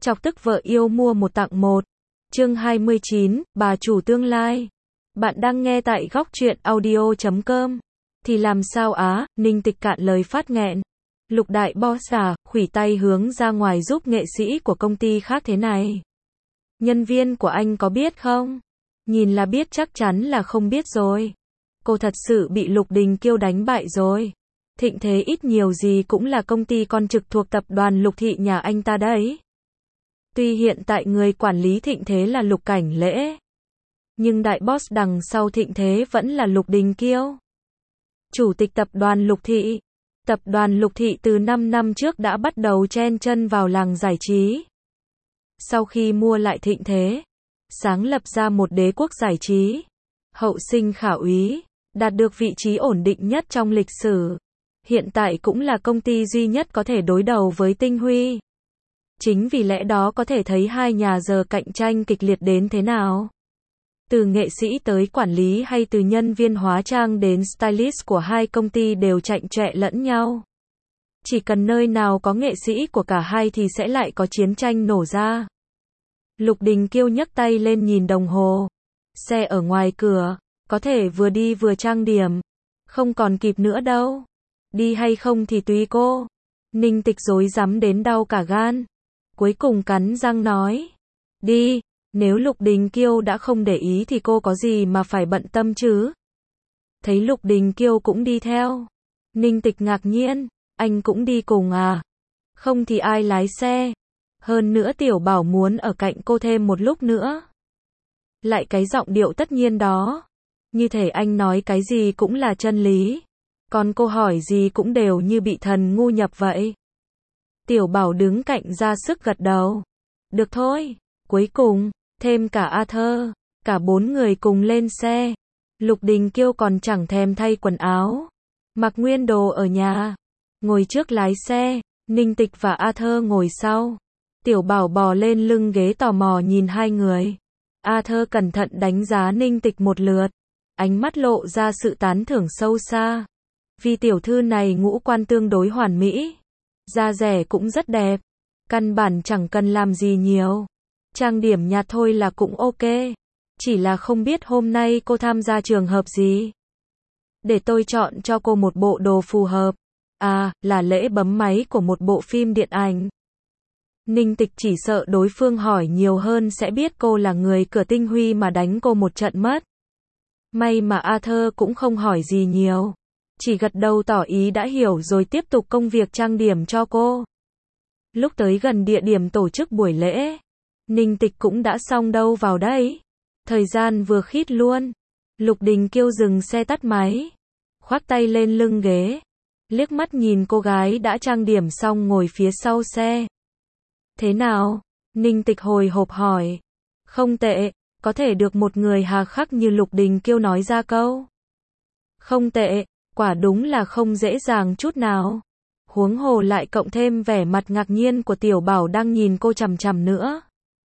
Chọc tức vợ yêu mua một tặng một. Chương 29, bà chủ tương lai. Bạn đang nghe tại góc truyện audio.com. Thì làm sao á, Ninh Tịch cạn lời phát nghẹn. Lục đại boss à, khuỷu tay hướng ra ngoài giúp nghệ sĩ của công ty khác thế này. Nhân viên của anh có biết không? Nhìn là biết chắc chắn là không biết rồi. Cô thật sự bị Lục Đình Kiêu đánh bại rồi. Thịnh Thế ít nhiều gì cũng là công ty con trực thuộc tập đoàn Lục Thị nhà anh ta đấy. Tuy hiện tại người quản lý Thịnh Thế là Lục Cảnh Lễ, nhưng đại boss đằng sau Thịnh Thế vẫn là Lục Đình Kiêu. Chủ tịch tập đoàn Lục Thị. Tập đoàn Lục Thị từ 5 năm trước đã bắt đầu chen chân vào làng giải trí. Sau khi mua lại Thịnh Thế, sáng lập ra một đế quốc giải trí, hậu sinh khả úy, đạt được vị trí ổn định nhất trong lịch sử. Hiện tại cũng là công ty duy nhất có thể đối đầu với Tinh Huy. Chính vì lẽ đó có thể thấy hai nhà giờ cạnh tranh kịch liệt đến thế nào. Từ nghệ sĩ tới quản lý hay từ nhân viên hóa trang đến stylist của hai công ty đều chạnh chọe lẫn nhau. Chỉ cần nơi nào có nghệ sĩ của cả hai thì sẽ lại có chiến tranh nổ ra. Lục Đình Kiêu nhấc tay lên nhìn đồng hồ. Xe ở ngoài cửa, có thể vừa đi vừa trang điểm. Không còn kịp nữa đâu. Đi hay không thì tùy cô. Ninh Tịch rối rắm đến đau cả gan. Cuối cùng cắn răng nói. Đi, nếu Lục Đình Kiêu đã không để ý thì cô có gì mà phải bận tâm chứ. Thấy Lục Đình Kiêu cũng đi theo. Ninh Tịch ngạc nhiên, anh cũng đi cùng à? Không thì ai lái xe? Hơn nữa Tiểu Bảo muốn ở cạnh cô thêm một lúc nữa. Lại cái giọng điệu tất nhiên đó. Như thể anh nói cái gì cũng là chân lý. Còn cô hỏi gì cũng đều như bị thần ngu nhập vậy. Tiểu Bảo đứng cạnh ra sức gật đầu. Được thôi. Cuối cùng, thêm cả Arthur, cả bốn người cùng lên xe. Lục Đình Kiêu còn chẳng thèm thay quần áo. Mặc nguyên đồ ở nhà. Ngồi trước lái xe, Ninh Tịch và Arthur ngồi sau. Tiểu Bảo bò lên lưng ghế tò mò nhìn hai người. Arthur cẩn thận đánh giá Ninh Tịch một lượt. Ánh mắt lộ ra sự tán thưởng sâu xa. Vì tiểu thư này ngũ quan tương đối hoàn mỹ. Da dẻ cũng rất đẹp. Căn bản chẳng cần làm gì nhiều. Trang điểm nhạt thôi là cũng ok. Chỉ là không biết hôm nay cô tham gia trường hợp gì. Để tôi chọn cho cô một bộ đồ phù hợp. À, là lễ bấm máy của một bộ phim điện ảnh. Ninh Tịch chỉ sợ đối phương hỏi nhiều hơn sẽ biết cô là người cửa Tinh Huy mà đánh cô một trận mất. May mà Arthur cũng không hỏi gì nhiều. Chỉ gật đầu tỏ ý đã hiểu rồi tiếp tục công việc trang điểm cho cô. Lúc tới gần địa điểm tổ chức buổi lễ, Ninh Tịch cũng đã xong đâu vào đấy. Thời gian vừa khít luôn. Lục Đình Kiêu dừng xe tắt máy. Khoác tay lên lưng ghế. Liếc mắt nhìn cô gái đã trang điểm xong ngồi phía sau xe. Thế nào? Ninh Tịch hồi hộp hỏi. Không tệ, có thể được một người hà khắc như Lục Đình Kiêu nói ra câu. Không tệ, quả đúng là không dễ dàng chút nào. Huống hồ lại cộng thêm vẻ mặt ngạc nhiên của Tiểu Bảo đang nhìn cô chằm chằm nữa.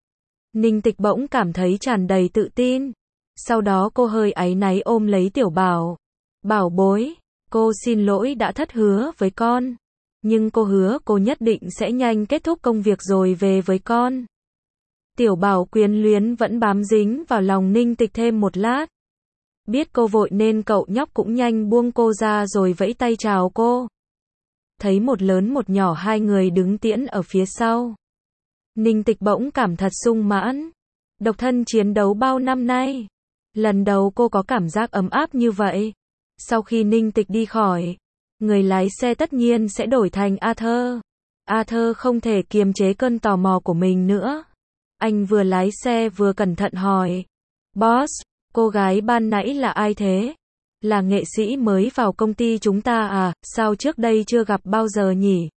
Ninh Tịch bỗng cảm thấy tràn đầy tự tin. Sau đó cô hơi áy náy ôm lấy Tiểu Bảo. Bảo bối, cô xin lỗi đã thất hứa với con. Nhưng cô hứa cô nhất định sẽ nhanh kết thúc công việc rồi về với con. Tiểu Bảo quyến luyến vẫn bám dính vào lòng Ninh Tịch thêm một lát. Biết cô vội nên cậu nhóc cũng nhanh buông cô ra rồi vẫy tay chào cô. Thấy một lớn một nhỏ hai người đứng tiễn ở phía sau. Ninh Tịch bỗng cảm thật sung mãn. Độc thân chiến đấu bao năm nay. Lần đầu cô có cảm giác ấm áp như vậy. Sau khi Ninh Tịch đi khỏi, người lái xe tất nhiên sẽ đổi thành Arthur. Arthur không thể kiềm chế cơn tò mò của mình nữa. Anh vừa lái xe vừa cẩn thận hỏi. Boss, cô gái ban nãy là ai thế? Là nghệ sĩ mới vào công ty chúng ta à, sao trước đây chưa gặp bao giờ nhỉ?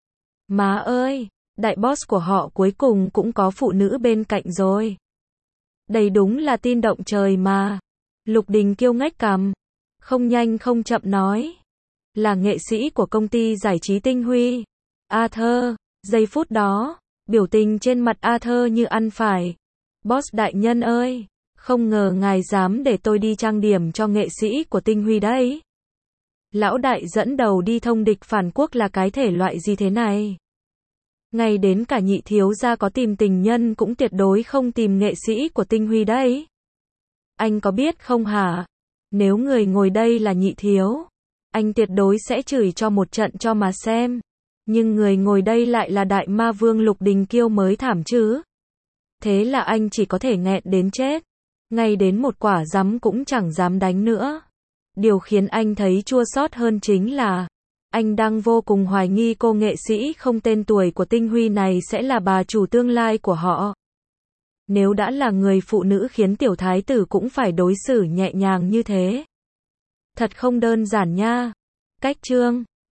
Má ơi, đại boss của họ cuối cùng cũng có phụ nữ bên cạnh rồi. Đây đúng là tin động trời mà. Lục Đình Kiêu ngách cằm. Không nhanh không chậm nói. Là nghệ sĩ của công ty giải trí Tinh Huy. Arthur, giây phút đó, biểu tình trên mặt Arthur như ăn phải. Boss đại nhân ơi, không ngờ ngài dám để tôi đi trang điểm cho nghệ sĩ của Tinh Huy đấy. Lão đại dẫn đầu đi thông địch phản quốc là cái thể loại gì thế này? Ngay đến cả nhị thiếu gia có tìm tình nhân cũng tuyệt đối không tìm nghệ sĩ của Tinh Huy đấy. Anh có biết không hả? Nếu người ngồi đây là nhị thiếu, anh tuyệt đối sẽ chửi cho một trận cho mà xem. Nhưng người ngồi đây lại là đại ma vương Lục Đình Kiêu mới thảm chứ. Thế là anh chỉ có thể nghẹn đến chết. Ngay đến một quả giấm cũng chẳng dám đánh nữa. Điều khiến anh thấy chua xót hơn chính là anh đang vô cùng hoài nghi cô nghệ sĩ không tên tuổi của Tinh Huy này sẽ là bà chủ tương lai của họ. Nếu đã là người phụ nữ khiến tiểu thái tử cũng phải đối xử nhẹ nhàng như thế. Thật không đơn giản nha. Cách chương